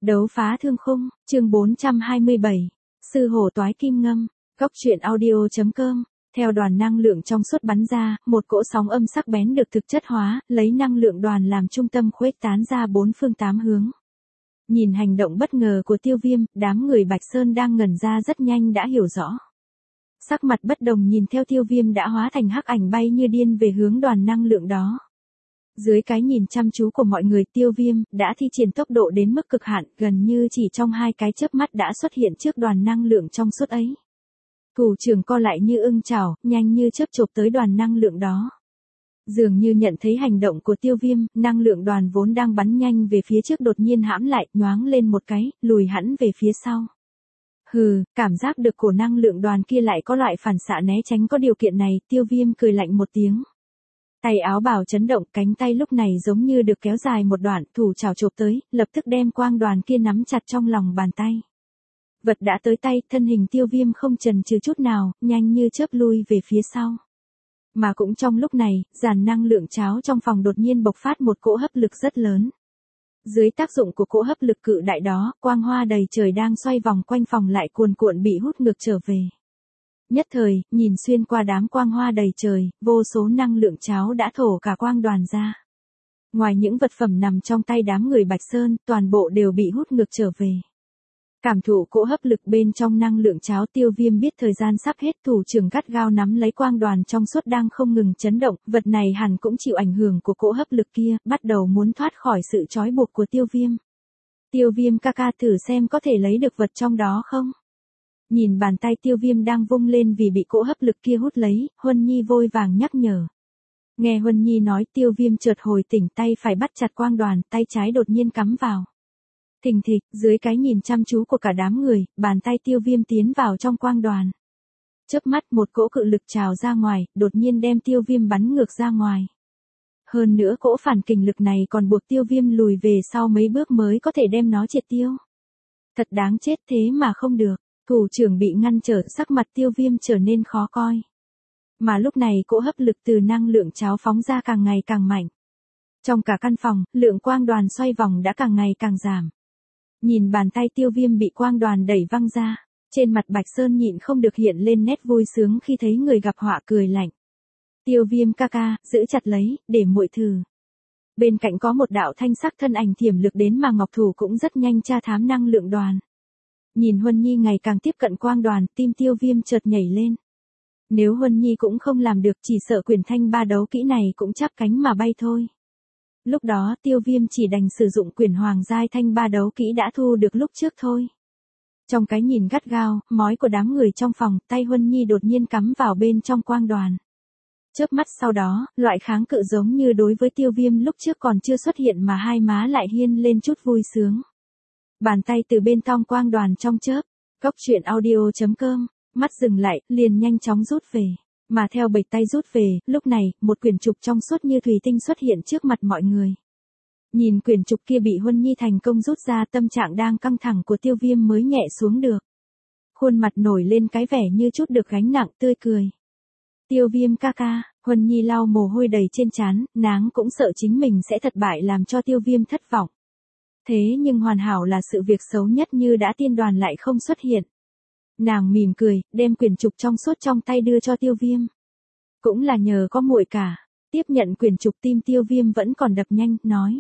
Đấu phá thương khung, chương 427. Sư hổ toái kim ngâm. Góc truyện audio.com. Theo đoàn năng lượng trong suốt bắn ra, một cỗ sóng âm sắc bén được thực chất hóa, lấy năng lượng đoàn làm trung tâm khuếch tán ra bốn phương tám hướng. Nhìn hành động bất ngờ của Tiêu Viêm, đám người Bạch Sơn đang ngẩn ra rất nhanh đã hiểu rõ. Sắc mặt bất đồng nhìn theo Tiêu Viêm đã hóa thành hắc ảnh bay như điên về hướng đoàn năng lượng đó. Dưới cái nhìn chăm chú của mọi người, Tiêu Viêm đã thi triển tốc độ đến mức cực hạn, gần như chỉ trong hai cái chớp mắt đã xuất hiện trước đoàn năng lượng trong suốt ấy. Thủ trưởng co lại như ưng chảo, nhanh như chớp chộp tới đoàn năng lượng đó. Dường như nhận thấy hành động của Tiêu Viêm, năng lượng đoàn vốn đang bắn nhanh về phía trước đột nhiên hãm lại, nhoáng lên một cái, lùi hẳn về phía sau. Hừ, cảm giác được cổ năng lượng đoàn kia lại có loại phản xạ né tránh có điều kiện này, Tiêu Viêm cười lạnh một tiếng. Tay áo bào chấn động, cánh tay lúc này giống như được kéo dài một đoạn, thủ chảo chộp tới, lập tức đem quang đoàn kia nắm chặt trong lòng bàn tay. Vật đã tới tay, thân hình Tiêu Viêm không chần chừ chút nào, nhanh như chớp lui về phía sau. Mà cũng trong lúc này, dàn năng lượng cháo trong phòng đột nhiên bộc phát một cỗ hấp lực rất lớn. Dưới tác dụng của cỗ hấp lực cự đại đó, quang hoa đầy trời đang xoay vòng quanh phòng lại cuồn cuộn bị hút ngược trở về. Nhất thời, nhìn xuyên qua đám quang hoa đầy trời, vô số năng lượng cháo đã thổ cả quang đoàn ra. Ngoài những vật phẩm nằm trong tay đám người Bạch Sơn, toàn bộ đều bị hút ngược trở về. Cảm thụ cỗ hấp lực bên trong năng lượng cháo, Tiêu Viêm biết thời gian sắp hết, thủ trưởng gắt gao nắm lấy quang đoàn trong suốt đang không ngừng chấn động, vật này hẳn cũng chịu ảnh hưởng của cỗ hấp lực kia, bắt đầu muốn thoát khỏi sự trói buộc của Tiêu Viêm. Tiêu Viêm ca ca, thử xem có thể lấy được vật trong đó không? Nhìn bàn tay Tiêu Viêm đang vung lên vì bị cỗ hấp lực kia hút lấy, Huân Nhi vội vàng nhắc nhở. Nghe Huân Nhi nói, Tiêu Viêm chợt hồi tỉnh, tay phải bắt chặt quang đoàn, tay trái đột nhiên cắm vào. Thình thịch, dưới cái nhìn chăm chú của cả đám người, bàn tay Tiêu Viêm tiến vào trong quang đoàn. Chớp mắt, một cỗ cự lực trào ra ngoài, đột nhiên đem Tiêu Viêm bắn ngược ra ngoài. Hơn nữa cỗ phản kình lực này còn buộc Tiêu Viêm lùi về sau mấy bước mới có thể đem nó triệt tiêu. Thật đáng chết, thế mà không được. Thủ trưởng bị ngăn trở, sắc mặt Tiêu Viêm trở nên khó coi. Mà lúc này cỗ hấp lực từ năng lượng cháo phóng ra càng ngày càng mạnh. Trong cả căn phòng, lượng quang đoàn xoay vòng đã càng ngày càng giảm. Nhìn bàn tay Tiêu Viêm bị quang đoàn đẩy văng ra, trên mặt Bạch Sơn nhịn không được hiện lên nét vui sướng khi thấy người gặp họa cười lạnh. Tiêu Viêm ca ca, giữ chặt lấy, để muội thử. Bên cạnh có một đạo thanh sắc thân ảnh thiểm lực đến mà Ngọc Thủ cũng rất nhanh tra thám năng lượng đoàn. Nhìn Huân Nhi ngày càng tiếp cận quang đoàn, tim Tiêu Viêm chợt nhảy lên. Nếu Huân Nhi cũng không làm được, chỉ sợ quyển thanh ba đấu kỹ này cũng chắp cánh mà bay thôi. Lúc đó Tiêu Viêm chỉ đành sử dụng quyển hoàng giai thanh ba đấu kỹ đã thu được lúc trước thôi. Trong cái nhìn gắt gao, mói của đám người trong phòng, tay Huân Nhi đột nhiên cắm vào bên trong quang đoàn. Chớp mắt sau đó, loại kháng cự giống như đối với Tiêu Viêm lúc trước còn chưa xuất hiện mà hai má lại hiên lên chút vui sướng. Bàn tay từ bên trong quang đoàn trong chớp, góc truyện audio.com, mắt dừng lại, liền nhanh chóng rút về. Mà theo bệch tay rút về, lúc này, một quyển trục trong suốt như thủy tinh xuất hiện trước mặt mọi người. Nhìn quyển trục kia bị Huân Nhi thành công rút ra, tâm trạng đang căng thẳng của Tiêu Viêm mới nhẹ xuống được. Khuôn mặt nổi lên cái vẻ như chút được gánh nặng, tươi cười. Tiêu Viêm ca ca, Huân Nhi lau mồ hôi đầy trên trán, nàng cũng sợ chính mình sẽ thất bại làm cho Tiêu Viêm thất vọng. Thế nhưng hoàn hảo là sự việc xấu nhất như đã tiên đoàn lại không xuất hiện. Nàng mỉm cười, đem quyển trục trong suốt trong tay đưa cho Tiêu Viêm. Cũng là nhờ có muội cả. Tiếp nhận quyển trục, tim Tiêu Viêm vẫn còn đập nhanh, nói.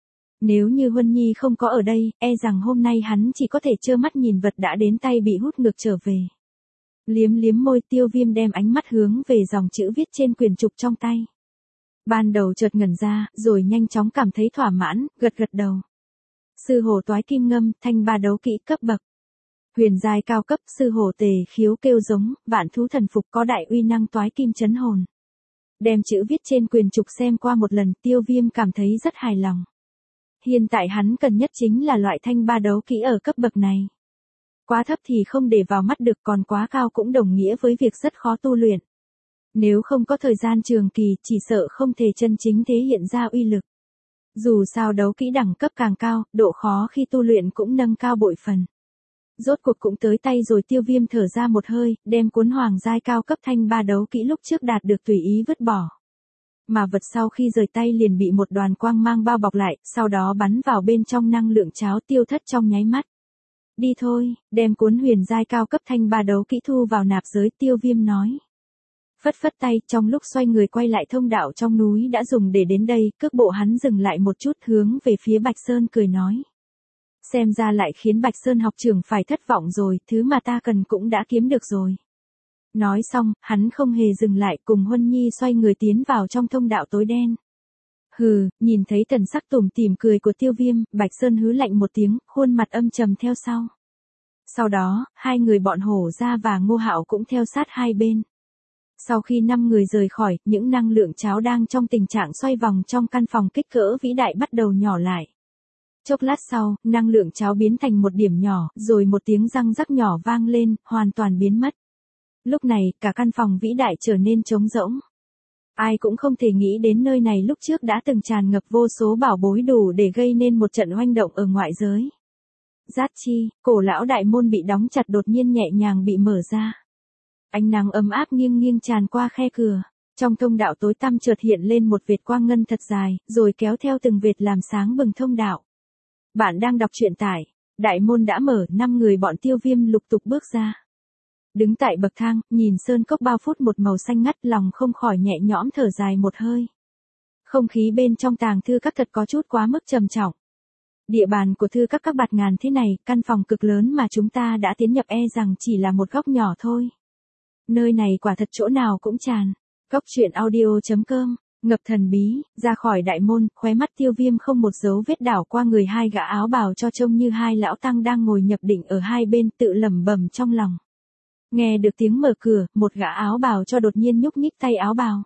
Nếu như Huân Nhi không có ở đây, e rằng hôm nay hắn chỉ có thể trơ mắt nhìn vật đã đến tay bị hút ngược trở về. Liếm liếm môi, Tiêu Viêm đem ánh mắt hướng về dòng chữ viết trên quyển trục trong tay. Ban đầu chợt ngẩn ra, rồi nhanh chóng cảm thấy thỏa mãn, gật gật đầu. Sư hổ toái kim ngâm, thanh ba đấu kỹ cấp bậc. Huyền giai cao cấp, sư hổ tề khiếu kêu giống, vạn thú thần phục, có đại uy năng toái kim chấn hồn. Đem chữ viết trên quyển trục xem qua một lần, Tiêu Viêm cảm thấy rất hài lòng. Hiện tại hắn cần nhất chính là loại thanh ba đấu kỹ ở cấp bậc này. Quá thấp thì không để vào mắt được, còn quá cao cũng đồng nghĩa với việc rất khó tu luyện. Nếu không có thời gian trường kỳ, chỉ sợ không thể chân chính thể hiện ra uy lực. Dù sao đấu kỹ đẳng cấp càng cao, độ khó khi tu luyện cũng nâng cao bội phần. Rốt cuộc cũng tới tay rồi, Tiêu Viêm thở ra một hơi, đem cuốn hoàng giai cao cấp thanh ba đấu kỹ lúc trước đạt được tùy ý vứt bỏ. Mà vật sau khi rời tay liền bị một đoàn quang mang bao bọc lại, sau đó bắn vào bên trong năng lượng cháo tiêu thất trong nháy mắt. Đi thôi, đem cuốn huyền giai cao cấp thanh ba đấu kỹ thu vào nạp giới, Tiêu Viêm nói. Phất phất tay, trong lúc xoay người quay lại thông đạo trong núi đã dùng để đến đây, cước bộ hắn dừng lại một chút hướng về phía Bạch Sơn cười nói. Xem ra lại khiến Bạch Sơn học trưởng phải thất vọng rồi, thứ mà ta cần cũng đã kiếm được rồi. Nói xong, hắn không hề dừng lại, cùng Huân Nhi xoay người tiến vào trong thông đạo tối đen. Hừ, nhìn thấy thần sắc tủm tỉm cười của Tiêu Viêm, Bạch Sơn hứ lạnh một tiếng, khuôn mặt âm trầm theo sau. Sau đó, hai người bọn Hổ Gia và Ngô Hạo cũng theo sát hai bên. Sau khi 5 người rời khỏi, những năng lượng cháo đang trong tình trạng xoay vòng trong căn phòng kích cỡ vĩ đại bắt đầu nhỏ lại. Chốc lát sau, năng lượng cháo biến thành một điểm nhỏ, rồi một tiếng răng rắc nhỏ vang lên, hoàn toàn biến mất. Lúc này, cả căn phòng vĩ đại trở nên trống rỗng. Ai cũng không thể nghĩ đến nơi này lúc trước đã từng tràn ngập vô số bảo bối đủ để gây nên một trận oanh động ở ngoại giới. Giác chi, cổ lão đại môn bị đóng chặt đột nhiên nhẹ nhàng bị mở ra. Ánh nắng ấm áp nghiêng nghiêng tràn qua khe cửa. Trong thông đạo tối tăm chợt hiện lên một vệt quang ngân thật dài, rồi kéo theo từng vệt làm sáng bừng thông đạo. Bạn đang đọc truyện tại, đại môn đã mở, 5 người bọn Tiêu Viêm lục tục bước ra. Đứng tại bậc thang, nhìn sơn cốc bao phút một màu xanh ngắt, lòng không khỏi nhẹ nhõm thở dài một hơi. Không khí bên trong tàng thư các thật có chút quá mức trầm trọng. Địa bàn của thư các bạt ngàn thế này, căn phòng cực lớn mà chúng ta đã tiến nhập e rằng chỉ là một góc nhỏ thôi. Nơi này quả thật chỗ nào cũng tràn. Góc truyện audio.com, ngập thần bí, ra khỏi đại môn, khóe mắt Tiêu Viêm không một dấu vết đảo qua người hai gã áo bào cho trông như hai lão tăng đang ngồi nhập định ở hai bên, tự lẩm bẩm trong lòng. Nghe được tiếng mở cửa, một gã áo bào cho đột nhiên nhúc nhích tay áo bào.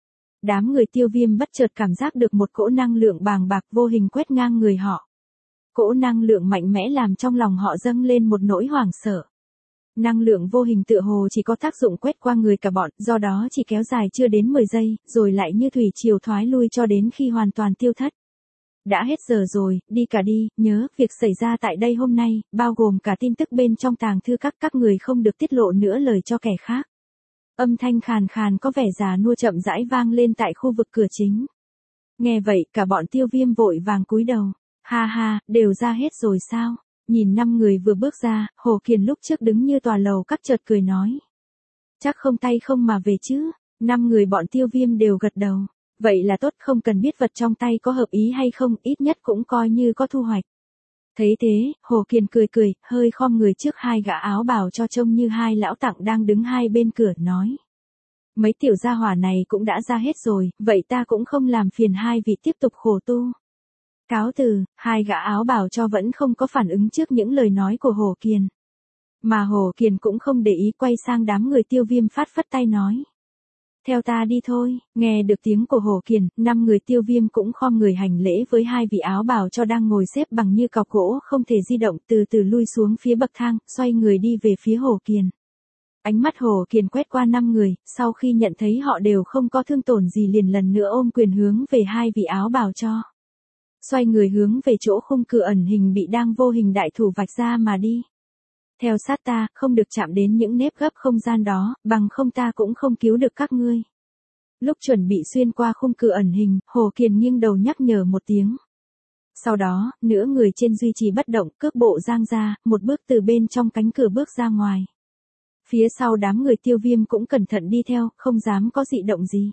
Đám người Tiêu Viêm bất chợt cảm giác được một cỗ năng lượng bàng bạc vô hình quét ngang người họ. Cỗ năng lượng mạnh mẽ làm trong lòng họ dâng lên một nỗi hoảng sợ. Năng lượng vô hình tựa hồ chỉ có tác dụng quét qua người cả bọn, do đó chỉ kéo dài chưa đến 10 giây, rồi lại như thủy triều thoái lui cho đến khi hoàn toàn tiêu thất. Đã hết giờ rồi, đi cả đi, nhớ, việc xảy ra tại đây hôm nay, bao gồm cả tin tức bên trong tàng thư các người không được tiết lộ nữa lời cho kẻ khác. Âm thanh khàn khàn có vẻ già nua chậm rãi vang lên tại khu vực cửa chính. Nghe vậy, cả bọn Tiêu Viêm vội vàng cúi đầu. Ha ha, đều ra hết rồi sao? Nhìn 5 người vừa bước ra, Hồ Kiền lúc trước đứng như tòa lầu các chợt cười nói. Chắc không tay không mà về chứ? 5 người bọn Tiêu Viêm đều gật đầu. Vậy là tốt, không cần biết vật trong tay có hợp ý hay không, ít nhất cũng coi như có thu hoạch. Thấy thế, Hồ Kiền cười cười, hơi khom người trước hai gã áo bào cho trông như hai lão tặng đang đứng hai bên cửa, nói. Mấy tiểu gia hỏa này cũng đã ra hết rồi, vậy ta cũng không làm phiền hai vị tiếp tục khổ tu. Cáo từ, hai gã áo bào cho vẫn không có phản ứng trước những lời nói của Hồ Kiền. Mà Hồ Kiền cũng không để ý, quay sang đám người Tiêu Viêm phất tay nói. Theo ta đi thôi. Nghe được tiếng của Hồ Kiền, 5 người Tiêu Viêm cũng khom người hành lễ với hai vị áo bào cho đang ngồi xếp bằng như cọc gỗ không thể di động, từ từ lui xuống phía bậc thang, xoay người đi về phía Hồ Kiền. Ánh mắt Hồ Kiền quét qua 5 người, sau khi nhận thấy họ đều không có thương tổn gì liền lần nữa ôm quyền hướng về hai vị áo bào cho. Xoay người hướng về chỗ khung cửa ẩn hình bị đang vô hình đại thủ vạch ra mà đi. Theo sát ta, không được chạm đến những nếp gấp không gian đó, bằng không ta cũng không cứu được các ngươi. Lúc chuẩn bị xuyên qua khung cửa ẩn hình, Hồ Kiền nghiêng đầu nhắc nhở một tiếng. Sau đó, nửa người trên duy trì bất động, cước bộ giang ra, một bước từ bên trong cánh cửa bước ra ngoài. Phía sau đám người Tiêu Viêm cũng cẩn thận đi theo, không dám có dị động gì.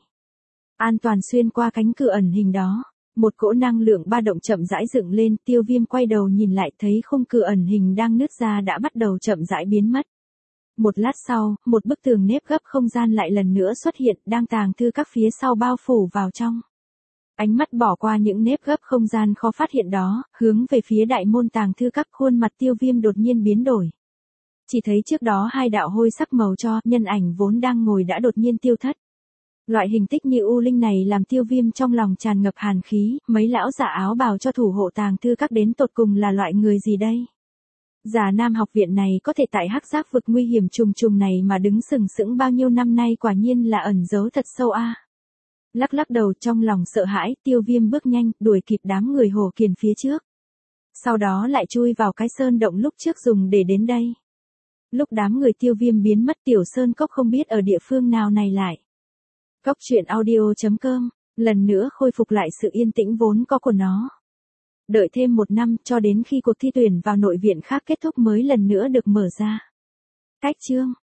An toàn xuyên qua cánh cửa ẩn hình đó. Một cỗ năng lượng ba động chậm rãi dựng lên, Tiêu Viêm quay đầu nhìn lại thấy khung cửa ẩn hình đang nứt ra đã bắt đầu chậm rãi biến mất. Một lát sau, một bức tường nếp gấp không gian lại lần nữa xuất hiện, đang tàng thư các phía sau bao phủ vào trong. Ánh mắt bỏ qua những nếp gấp không gian khó phát hiện đó, hướng về phía đại môn tàng thư các, khuôn mặt Tiêu Viêm đột nhiên biến đổi. Chỉ thấy trước đó hai đạo hôi sắc màu cho, nhân ảnh vốn đang ngồi đã đột nhiên tiêu thất. Loại hình tích như u linh này làm Tiêu Viêm trong lòng tràn ngập hàn khí, mấy lão giả áo bào cho thủ hộ tàng thư các đến tột cùng là loại người gì đây? Già Nam học viện này có thể tại hắc giác vực nguy hiểm trùng trùng này mà đứng sừng sững bao nhiêu năm nay, quả nhiên là ẩn giấu thật sâu a. Lắc lắc đầu trong lòng sợ hãi, Tiêu Viêm bước nhanh, đuổi kịp đám người Hồ Kiền phía trước. Sau đó lại chui vào cái sơn động lúc trước dùng để đến đây. Lúc đám người Tiêu Viêm biến mất, tiểu sơn cốc không biết ở địa phương nào này lại. Góc truyện audio.com lần nữa khôi phục lại sự yên tĩnh vốn có của nó. Đợi thêm 1 năm cho đến khi cuộc thi tuyển vào nội viện khác kết thúc mới lần nữa được mở ra. Cách chương